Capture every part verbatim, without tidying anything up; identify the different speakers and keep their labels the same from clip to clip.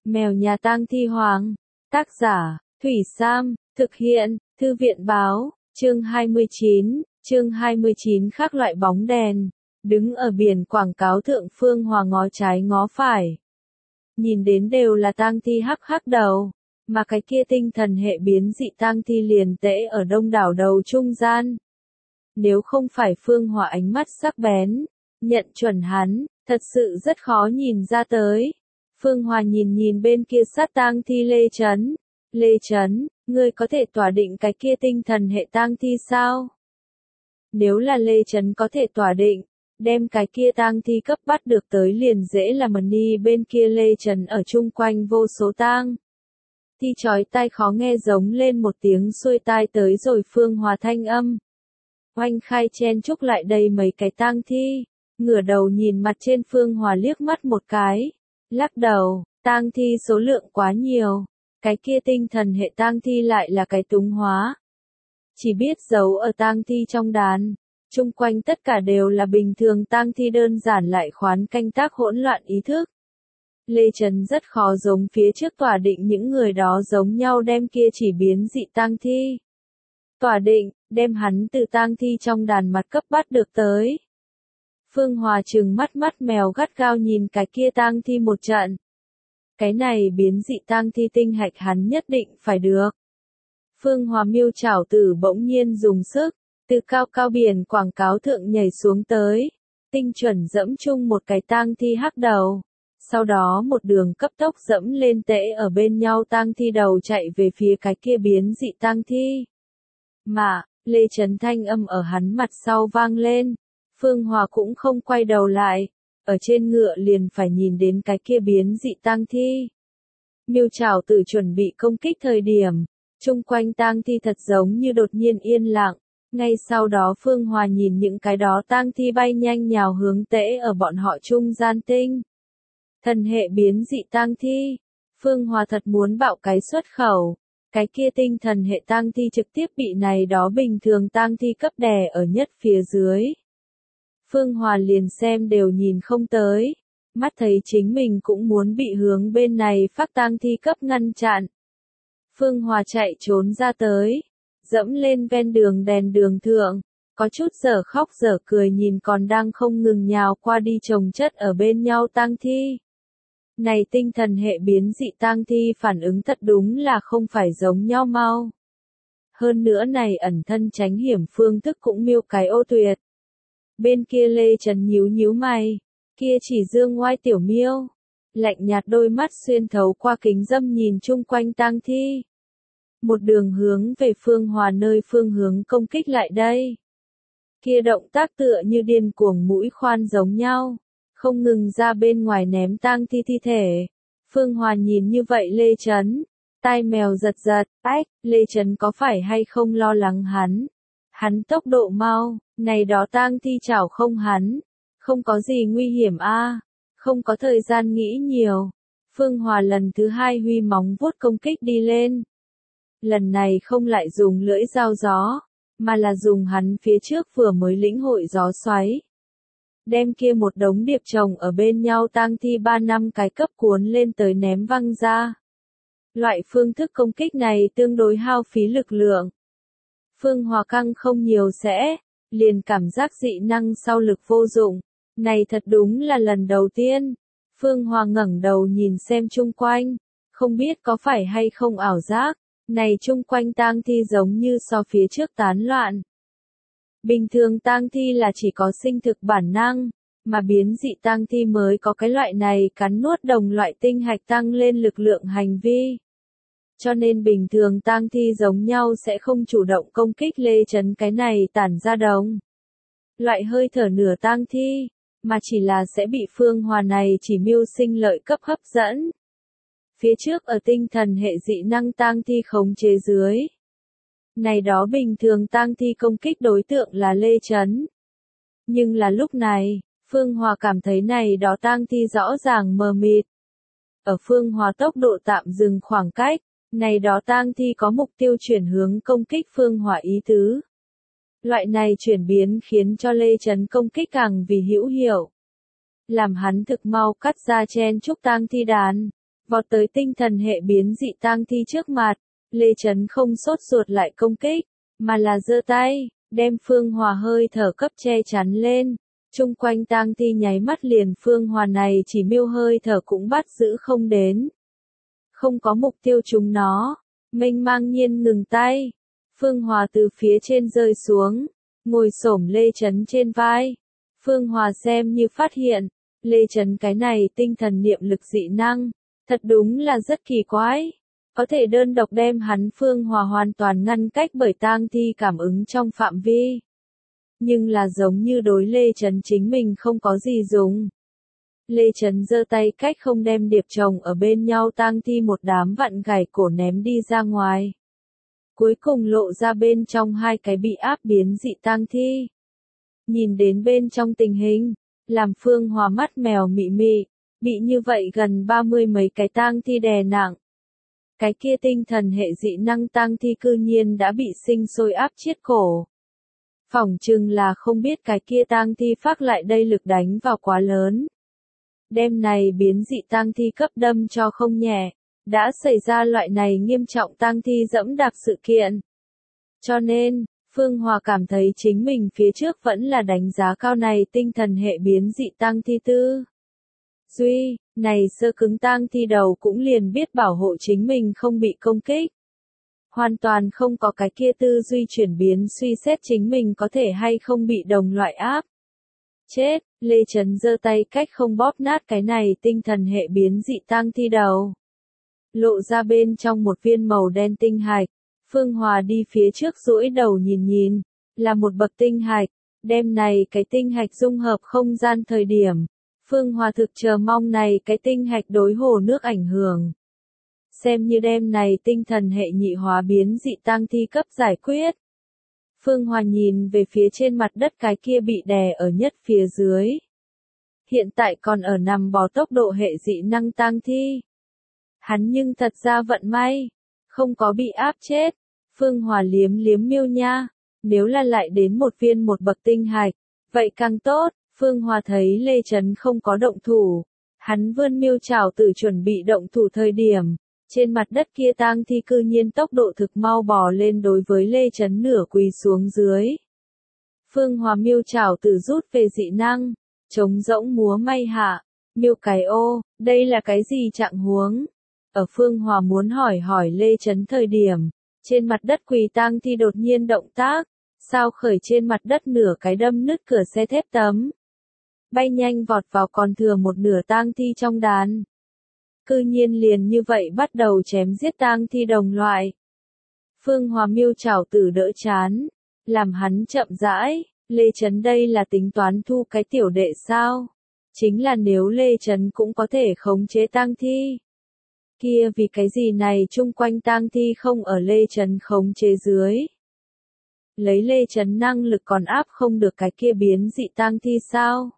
Speaker 1: Mèo nhà tang thi hoàng. Tác giả, Thủy Sam, thực hiện, Thư viện báo, chương hai mươi chín, chương hai mươi chín khác loại bóng đèn. Đứng ở biển quảng cáo thượng Phương Hòa ngó trái ngó phải. Nhìn đến đều là tang thi hắc hắc đầu, mà cái kia tinh thần hệ biến dị tang thi liền tễ ở đông đảo đầu trung gian. Nếu không phải Phương Hòa ánh mắt sắc bén, nhận chuẩn hắn, thật sự rất khó nhìn ra tới. Phương Hòa nhìn nhìn bên kia sát tang thi Lê Chấn. Lê Chấn, ngươi có thể tỏa định cái kia tinh thần hệ tang thi sao? Nếu là Lê Chấn có thể tỏa định, đem cái kia tang thi cấp bắt được tới liền dễ là mần đi bên kia Lê Chấn ở chung quanh vô số tang thi chói tai khó nghe giống lên một tiếng xuôi tai tới rồi Phương Hòa thanh âm. Oanh Khai chen chúc lại đây mấy cái tang thi, ngửa đầu nhìn mặt trên Phương Hòa liếc mắt một cái, lắc đầu, tang thi số lượng quá nhiều, cái kia tinh thần hệ tang thi lại là cái túng hóa. Chỉ biết giấu ở tang thi trong đàn, chung quanh tất cả đều là bình thường tang thi đơn giản lại khoán canh tác hỗn loạn ý thức. Lê Trấn rất khó giống phía trước tỏa định những người đó giống nhau đem kia chỉ biến dị tang thi. Tỏa định, đem hắn từ tang thi trong đàn mặt cấp bắt được tới. Phương Hòa trừng mắt mắt mèo gắt gao nhìn cái kia tang thi một trận. Cái này biến dị tang thi tinh hạch hắn nhất định phải được. Phương Hòa miêu chảo tử bỗng nhiên dùng sức, từ cao cao biển quảng cáo thượng nhảy xuống tới, tinh chuẩn dẫm chung một cái tang thi hắc đầu. Sau đó một đường cấp tốc dẫm lên tễ ở bên nhau tang thi đầu chạy về phía cái kia biến dị tang thi. Mà, Lê Trấn thanh âm ở hắn mặt sau vang lên, Phương Hòa cũng không quay đầu lại, ở trên ngựa liền phải nhìn đến cái kia biến dị tang thi. Miêu chảo tử chuẩn bị công kích thời điểm, chung quanh tang thi thật giống như đột nhiên yên lặng, ngay sau đó Phương Hòa nhìn những cái đó tang thi bay nhanh nhào hướng tễ ở bọn họ trung gian tinh. Thần hệ biến dị tang thi, Phương Hòa thật muốn bạo cái xuất khẩu, cái kia tinh thần hệ tang thi trực tiếp bị này đó bình thường tang thi cấp đè ở nhất phía dưới. Phương Hòa liền xem đều nhìn không tới, mắt thấy chính mình cũng muốn bị hướng bên này phát tang thi cấp ngăn chặn. Phương Hòa chạy trốn ra tới, dẫm lên ven đường đèn đường thượng, có chút dở khóc dở cười nhìn còn đang không ngừng nhào qua đi chồng chất ở bên nhau tang thi. Này tinh thần hệ biến dị tang thi phản ứng thật đúng là không phải giống nhau mau. Hơn nữa này ẩn thân tránh hiểm phương thức cũng miêu cái ô tuyệt. Bên kia Lê Trấn nhíu nhíu mày, kia chỉ dương ngoai tiểu miêu, lạnh nhạt đôi mắt xuyên thấu qua kính dâm nhìn chung quanh tang thi. Một đường hướng về Phương Hòa nơi phương hướng công kích lại đây. Kia động tác tựa như điên cuồng mũi khoan giống nhau, không ngừng ra bên ngoài ném tang thi thi thể. Phương Hòa nhìn như vậy Lê Trấn, tai mèo giật giật, ách, Lê Trấn có phải hay không lo lắng hắn? Hắn tốc độ mau, này đó tang thi chảo không hắn, không có gì nguy hiểm a, à, không có thời gian nghĩ nhiều. Phương Hòa lần thứ hai huy móng vuốt công kích đi lên. Lần này không lại dùng lưỡi dao gió, mà là dùng hắn phía trước vừa mới lĩnh hội gió xoáy. Đem kia một đống điệp chồng ở bên nhau tang thi ba năm cái cấp cuốn lên tới ném văng ra. Loại phương thức công kích này tương đối hao phí lực lượng. Phương Hòa căng không nhiều sẽ, liền cảm giác dị năng sau lực vô dụng. Này thật đúng là lần đầu tiên. Phương Hòa ngẩng đầu nhìn xem chung quanh, không biết có phải hay không ảo giác. Này chung quanh tang thi giống như so phía trước tán loạn. Bình thường tang thi là chỉ có sinh thực bản năng, mà biến dị tang thi mới có cái loại này cắn nuốt đồng loại tinh hạch tăng lên lực lượng hành vi. Cho nên bình thường tang thi giống nhau sẽ không chủ động công kích Lê Trấn cái này tản ra đồng. Loại hơi thở nửa tang thi, mà chỉ là sẽ bị Phương Hòa này chỉ mưu sinh lợi cấp hấp dẫn. Phía trước ở tinh thần hệ dị năng tang thi khống chế dưới. Này đó bình thường tang thi công kích đối tượng là Lê Trấn. Nhưng là lúc này, Phương Hòa cảm thấy này đó tang thi rõ ràng mờ mịt. Ở Phương Hòa tốc độ tạm dừng khoảng cách, này đó tang thi có mục tiêu chuyển hướng công kích Phương Hòa ý tứ. Loại này chuyển biến khiến cho Lê Trấn công kích càng vì hữu hiệu. Làm hắn thực mau cắt ra chen chúc tang thi đàn. vọt tới tinh thần hệ biến dị tang thi trước mặt. Lê Chấn không sốt ruột lại công kích, mà là giơ tay, đem Phương Hòa hơi thở cấp che chắn lên. Chung quanh tang thi nháy mắt liền Phương Hòa này chỉ miêu hơi thở cũng bắt giữ không đến. Không có mục tiêu chúng nó, mênh mang nhiên ngừng tay. Phương Hòa từ phía trên rơi xuống, ngồi xổm Lê Chấn trên vai. Phương Hòa xem như phát hiện, Lê Chấn cái này tinh thần niệm lực dị năng, thật đúng là rất kỳ quái. Có thể đơn độc đem hắn Phương Hòa hoàn toàn ngăn cách bởi tang thi cảm ứng trong phạm vi. Nhưng là giống như đối Lê Chấn chính mình không có gì dùng. Lê Chấn giơ tay cách không đem điệp chồng ở bên nhau tang thi một đám vặn gảy cổ ném đi ra ngoài. Cuối cùng lộ ra bên trong hai cái bị áp biến dị tang thi. Nhìn đến bên trong tình hình, làm Phương Hòa mắt mèo mị mị, bị như vậy gần ba mươi mấy cái tang thi đè nặng. Cái kia tinh thần hệ dị năng tang thi cư nhiên đã bị sinh sôi áp chiết cổ. Phỏng chừng là không biết cái kia tang thi phát lại đây lực đánh vào quá lớn. Đêm này biến dị tang thi cấp đâm cho không nhẹ, đã xảy ra loại này nghiêm trọng tang thi dẫm đạp sự kiện. Cho nên, Phương Hòa cảm thấy chính mình phía trước vẫn là đánh giá cao này tinh thần hệ biến dị tang thi tư. Duy, này sơ cứng tang thi đầu cũng liền biết bảo hộ chính mình không bị công kích. Hoàn toàn không có cái kia tư duy chuyển biến suy xét chính mình có thể hay không bị đồng loại áp. Chết, Lê Chấn giơ tay cách không bóp nát cái này tinh thần hệ biến dị tang thi đầu. Lộ ra bên trong một viên màu đen tinh hạch. Phương Hòa đi phía trước duỗi đầu nhìn nhìn, là một bậc tinh hạch. Đêm này cái tinh hạch dung hợp không gian thời điểm. Phương Hòa thực chờ mong này cái tinh hạch đối hồ nước ảnh hưởng. Xem như đêm này tinh thần hệ nhị hóa biến dị tang thi cấp giải quyết. Phương Hòa nhìn về phía trên mặt đất cái kia bị đè ở nhất phía dưới. Hiện tại còn ở nằm bò tốc độ hệ dị năng tang thi. Hắn nhưng thật ra vận may, không có bị áp chết. Phương Hòa liếm liếm miêu nha, nếu là lại đến một viên một bậc tinh hạch, vậy càng tốt. Phương Hòa thấy Lê Chấn không có động thủ, hắn vươn miêu chảo tự chuẩn bị động thủ thời điểm. Trên mặt đất kia tang thi cư nhiên tốc độ thực mau bò lên đối với Lê Chấn nửa quỳ xuống dưới. Phương Hòa miêu chảo tự rút về dị năng, trống rỗng múa may hạ, miêu cái ô, đây là cái gì trạng huống? Ở Phương Hòa muốn hỏi hỏi Lê Chấn thời điểm, trên mặt đất quỳ tang thi đột nhiên động tác, sao khởi trên mặt đất nửa cái đâm nứt cửa xe thép tấm. Bay nhanh vọt vào còn thừa một nửa tang thi trong đàn. Cư nhiên liền như vậy bắt đầu chém giết tang thi đồng loại. Phương Hòa miêu chảo tử đỡ chán, làm hắn chậm rãi. Lê Chấn đây là tính toán thu cái tiểu đệ sao? Chính là nếu Lê Chấn cũng có thể khống chế tang thi. Kia vì cái gì này chung quanh tang thi không ở Lê Chấn khống chế dưới. Lấy Lê Chấn năng lực còn áp không được cái kia biến dị tang thi sao?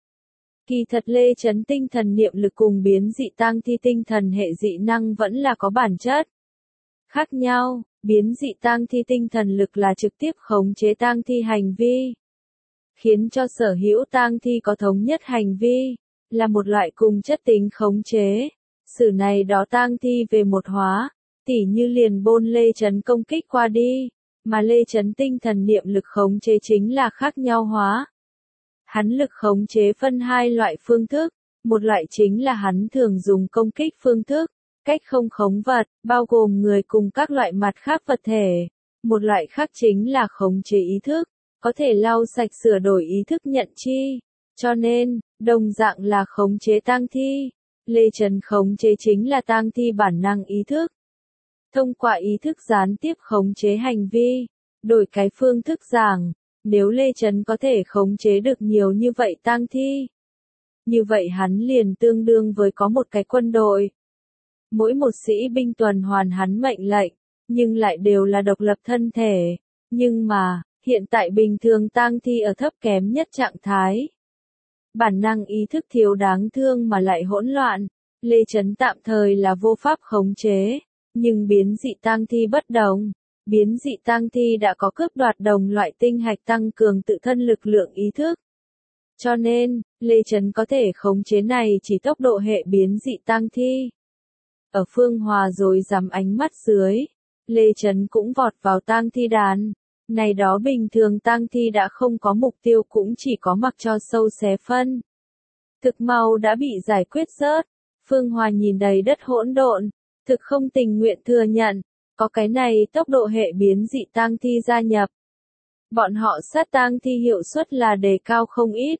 Speaker 1: Kỳ thật Lê Chấn tinh thần niệm lực cùng biến dị tang thi tinh thần hệ dị năng vẫn là có bản chất khác nhau. Biến dị tang thi tinh thần lực là trực tiếp khống chế tang thi hành vi, khiến cho sở hữu tang thi có thống nhất hành vi, là một loại cùng chất tính khống chế. Sử này đó tang thi về một hóa, tỉ như liền bôn Lê Chấn công kích qua đi, mà Lê Chấn tinh thần niệm lực khống chế chính là khác nhau hóa. Hắn lực khống chế phân hai loại phương thức, một loại chính là hắn thường dùng công kích phương thức, cách không khống vật, bao gồm người cùng các loại mặt khác vật thể. Một loại khác chính là khống chế ý thức, có thể lau sạch sửa đổi ý thức nhận chi. Cho nên, đồng dạng là khống chế tang thi. Lê Chấn khống chế chính là tang thi bản năng ý thức. Thông qua ý thức gián tiếp khống chế hành vi, đổi cái phương thức giảng. Nếu Lê Chấn có thể khống chế được nhiều như vậy tang thi, như vậy hắn liền tương đương với có một cái quân đội. Mỗi một sĩ binh tuần hoàn hắn mệnh lệnh, nhưng lại đều là độc lập thân thể. Nhưng mà, hiện tại bình thường tang thi ở thấp kém nhất trạng thái. Bản năng ý thức thiếu đáng thương mà lại hỗn loạn. Lê Chấn tạm thời là vô pháp khống chế, nhưng biến dị tang thi bất đồng. Biến dị tang thi đã có cướp đoạt đồng loại tinh hạch tăng cường tự thân lực lượng ý thức. Cho nên, Lê Chấn có thể khống chế này chỉ tốc độ hệ biến dị tang thi. Ở Phương Hòa rồi dám ánh mắt dưới, Lê Trấn cũng vọt vào tang thi đàn. Này đó bình thường tang thi đã không có mục tiêu cũng chỉ có mặc cho sâu xé phân. Thực mau đã bị giải quyết rớt. Phương Hòa nhìn đầy đất hỗn độn, thực không tình nguyện thừa nhận, có cái này tốc độ hệ biến dị tang thi gia nhập. Bọn họ sát tang thi hiệu suất là đề cao không ít.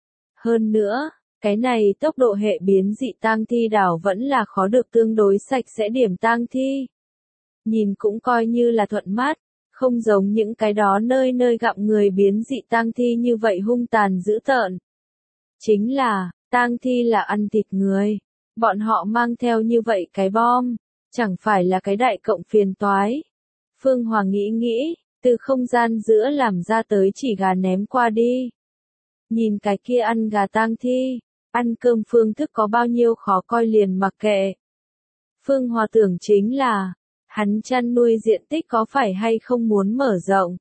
Speaker 1: Hơn nữa, cái này tốc độ hệ biến dị tang thi đảo vẫn là khó được tương đối sạch sẽ điểm tang thi. Nhìn cũng coi như là thuận mắt, không giống những cái đó nơi nơi gặm người biến dị tang thi như vậy hung tàn dữ tợn. Chính là, tang thi là ăn thịt người. Bọn họ mang theo như vậy cái bom, chẳng phải là cái đại cộng phiền toái. Phương Hòa nghĩ nghĩ, từ không gian giữa làm ra tới chỉ gà ném qua đi. Nhìn cái kia ăn gà tang thi, ăn cơm phương thức có bao nhiêu khó coi liền mặc kệ. Phương Hòa tưởng chính là, hắn chăn nuôi diện tích có phải hay không muốn mở rộng.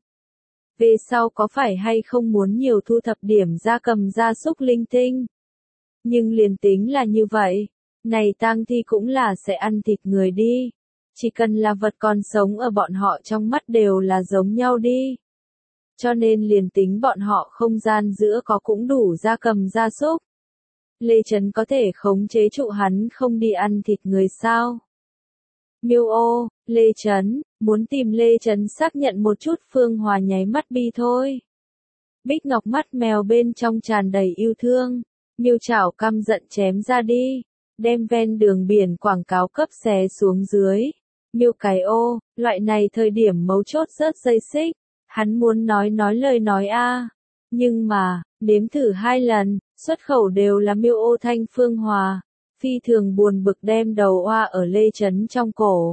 Speaker 1: Về sau có phải hay không muốn nhiều thu thập điểm gia cầm gia súc linh tinh. Nhưng liền tính là như vậy, này tang thi cũng là sẽ ăn thịt người đi. Chỉ cần là vật còn sống ở bọn họ trong mắt đều là giống nhau đi. Cho nên liền tính bọn họ không gian giữa có cũng đủ gia cầm gia súc. Lê Trấn có thể khống chế trụ hắn không đi ăn thịt người sao? Miêu ô, Lê Trấn, muốn tìm Lê Trấn xác nhận một chút. Phương Hòa nháy mắt bi thôi. Bích ngọc mắt mèo bên trong tràn đầy yêu thương. Miêu chảo căm giận chém ra đi, đem ven đường biển quảng cáo cấp xé xuống dưới. Miêu cái ô, loại này thời điểm mấu chốt rớt dây xích, hắn muốn nói nói lời nói a, nhưng mà, nếm thử hai lần, xuất khẩu đều là miêu ô thanh. Phương Hòa, phi thường buồn bực đem đầu oa ở Lê Trấn trong cổ.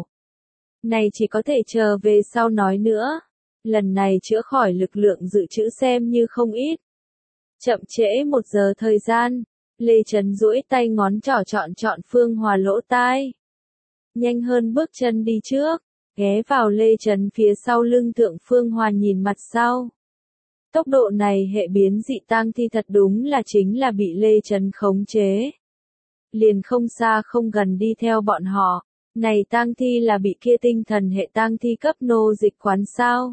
Speaker 1: Này chỉ có thể chờ về sau nói nữa, lần này chữa khỏi lực lượng dự trữ xem như không ít. Chậm trễ một giờ thời gian, Lê Trấn duỗi tay ngón trỏ chọn chọn Phương Hòa lỗ tai. Nhanh hơn bước chân đi trước, ghé vào Lê Trấn phía sau lưng thượng. Phương Hòa nhìn mặt sau. Tốc độ này hệ biến dị tang thi thật đúng là chính là bị Lê Trấn khống chế. Liền không xa không gần đi theo bọn họ, này tang thi là bị kia tinh thần hệ tang thi cấp nô dịch quán sao.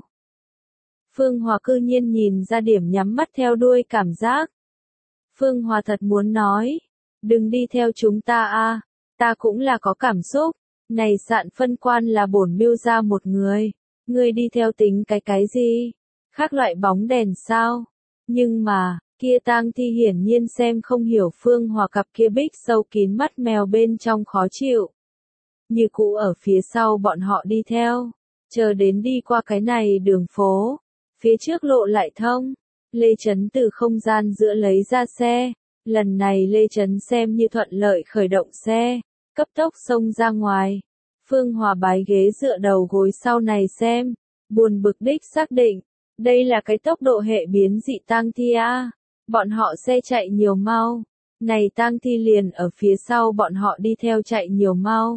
Speaker 1: Phương Hòa cư nhiên nhìn ra điểm nhắm mắt theo đuôi cảm giác. Phương Hòa thật muốn nói, đừng đi theo chúng ta a, ta cũng là có cảm xúc, này sạn phân quan là bổn miêu ra một người, ngươi đi theo tính cái cái gì, khác loại bóng đèn sao, nhưng mà, kia tang thi hiển nhiên xem không hiểu Phương Hòa cặp kia bích sâu kín mắt mèo bên trong khó chịu. Như cũ ở phía sau bọn họ đi theo, chờ đến đi qua cái này đường phố, phía trước lộ lại thông. Lê Trấn từ không gian giữa lấy ra xe, lần này Lê Trấn xem như thuận lợi khởi động xe, cấp tốc xông ra ngoài. Phương Hòa bái ghế dựa đầu gối sau này xem, buồn bực đích xác định, đây là cái tốc độ hệ biến dị tang thi a, bọn họ xe chạy nhiều mau, này tang thi liền ở phía sau bọn họ đi theo chạy nhiều mau.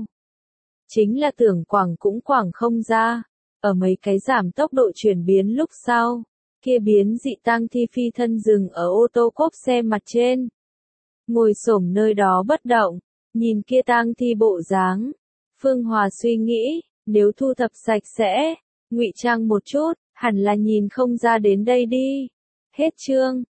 Speaker 1: Chính là tưởng quảng cũng quảng không ra, ở mấy cái giảm tốc độ chuyển biến lúc sau. Kia biến dị tang thi phi thân dừng ở ô tô cốp xe mặt trên. Ngồi xổm nơi đó bất động, nhìn kia tang thi bộ dáng. Phương Hòa suy nghĩ, nếu thu thập sạch sẽ, ngụy trang một chút, hẳn là nhìn không ra đến đây đi. Hết chương.